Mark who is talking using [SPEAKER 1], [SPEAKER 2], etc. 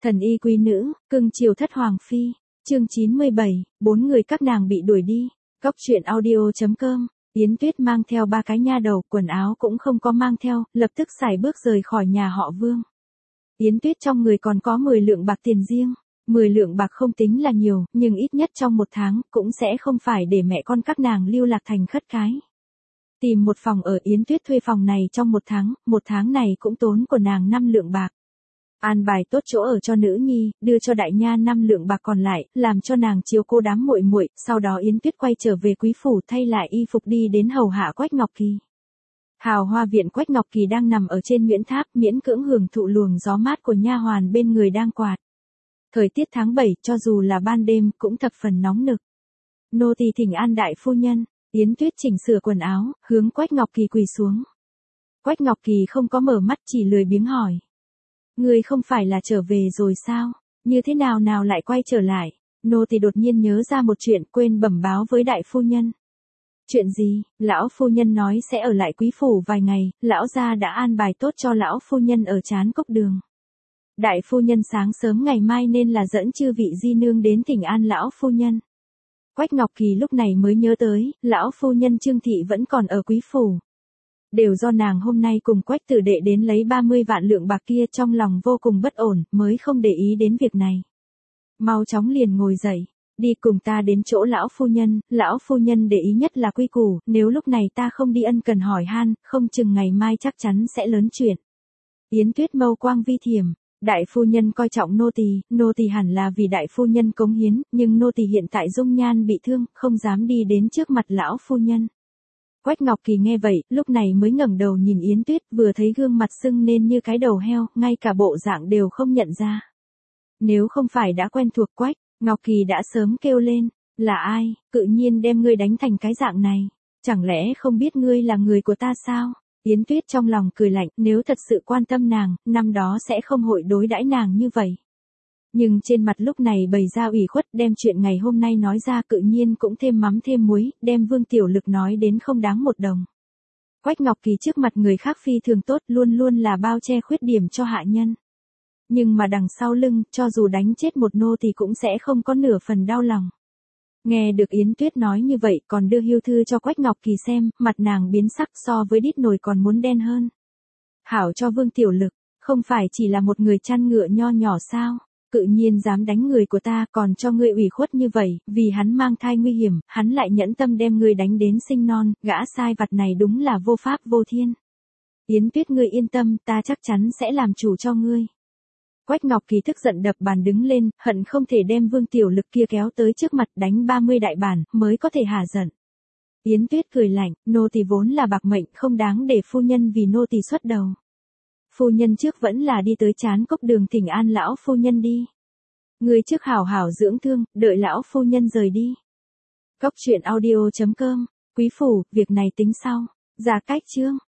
[SPEAKER 1] Thần y quý nữ, cưng chiều thất hoàng phi. Chương 97, 4 người các nàng bị đuổi đi. Góc truyện audio.com. Yến Tuyết mang theo 3 cái nha đầu, quần áo cũng không có mang theo, lập tức sải bước rời khỏi nhà họ Vương. Yến Tuyết trong người còn có 10 lượng bạc tiền riêng. 10 lượng bạc không tính là nhiều, nhưng ít nhất trong 1 tháng cũng sẽ không phải để mẹ con các nàng lưu lạc thành khất cái. Tìm một phòng ở, Yến Tuyết thuê phòng này trong 1 tháng này cũng tốn của nàng 5 lượng bạc. An bài tốt chỗ ở cho nữ nhi, đưa cho đại nha 5 lượng bạc còn lại, làm cho nàng chiếu cô đám muội muội. Sau đó Yến Tuyết quay trở về quý phủ thay lại y phục đi đến hầu hạ Quách Ngọc Kỳ. Hào hoa viện Quách Ngọc Kỳ đang nằm ở trên Nguyễn Tháp, miễn cưỡng hưởng thụ luồng gió mát của nha hoàn bên người đang quạt. Thời tiết tháng 7, cho dù là ban đêm cũng thập phần nóng nực. Nô tỳ thỉnh an đại phu nhân. Yến Tuyết chỉnh sửa quần áo, hướng Quách Ngọc Kỳ quỳ xuống. Quách Ngọc Kỳ không có mở mắt, chỉ lười biếng hỏi: "Ngươi không phải là trở về rồi sao? Như thế nào lại quay trở lại?" Nô tỳ đột nhiên nhớ ra một chuyện, quên bẩm báo với đại phu nhân. "Chuyện gì?" "Lão phu nhân nói sẽ ở lại quý phủ vài ngày, lão gia đã an bài tốt cho lão phu nhân ở Trán Cốc Đường. Đại phu nhân sáng sớm ngày mai nên là dẫn chư vị di nương đến thỉnh an lão phu nhân." Quách Ngọc Kỳ lúc này mới nhớ tới, lão phu nhân Trương Thị vẫn còn ở quý phủ. Đều do nàng hôm nay cùng Quách Tử Đệ đến lấy 30 vạn lượng bạc kia, trong lòng vô cùng bất ổn, mới không để ý đến việc này. Mau chóng liền ngồi dậy, "Đi cùng ta đến chỗ lão phu nhân để ý nhất là quy củ, nếu lúc này ta không đi ân cần hỏi han, không chừng ngày mai chắc chắn sẽ lớn chuyện." Yến Tuyết mâu quang vi thiểm: "Đại phu nhân coi trọng nô tỳ hẳn là vì đại phu nhân cống hiến, nhưng nô tỳ hiện tại dung nhan bị thương, không dám đi đến trước mặt lão phu nhân." Quách Ngọc Kỳ nghe vậy, lúc này mới ngẩng đầu nhìn Yến Tuyết, vừa thấy gương mặt sưng nên như cái đầu heo, ngay cả bộ dạng đều không nhận ra. Nếu không phải đã quen thuộc Quách Ngọc Kỳ đã sớm kêu lên: "Là ai, cự nhiên đem ngươi đánh thành cái dạng này? Chẳng lẽ không biết ngươi là người của ta sao?" Yến Tuyết trong lòng cười lạnh, nếu thật sự quan tâm nàng, năm đó sẽ không hội đối đãi nàng như vậy. Nhưng trên mặt lúc này bày ra ủy khuất, đem chuyện ngày hôm nay nói ra, cự nhiên cũng thêm mắm thêm muối, đem Vương Tiểu Lực nói đến không đáng một đồng. Quách Ngọc Kỳ trước mặt người khác phi thường tốt, luôn luôn là bao che khuyết điểm cho hạ nhân. Nhưng mà đằng sau lưng, cho dù đánh chết một nô thì cũng sẽ không có nửa phần đau lòng. Nghe được Yến Tuyết nói như vậy, còn đưa hưu thư cho Quách Ngọc Kỳ xem, mặt nàng biến sắc, so với đít nồi còn muốn đen hơn. Hảo cho Vương Tiểu Lực, không phải chỉ là một người chăn ngựa nho nhỏ sao? Cự nhiên dám đánh người của ta, còn cho ngươi ủy khuất như vậy, vì hắn mang thai nguy hiểm, hắn lại nhẫn tâm đem ngươi đánh đến sinh non, gã sai vặt này đúng là vô pháp vô thiên. Yến Tuyết, ngươi yên tâm, ta chắc chắn sẽ làm chủ cho ngươi." Quách Ngọc Kỳ tức giận đập bàn đứng lên, hận không thể đem Vương Tiểu Lực kia kéo tới trước mặt đánh 30 đại bản, mới có thể hả giận. Yến Tuyết cười lạnh: "Nô tỳ vốn là bạc mệnh, không đáng để phu nhân vì nô tỳ xuất đầu. Phu nhân trước vẫn là đi tới Trán Cốc Đường thỉnh an lão phu nhân đi. Người trước hảo hảo dưỡng thương, đợi lão phu nhân rời đi." Góc truyện audio.com. Quý phủ, việc này tính sau. Ra cách chương.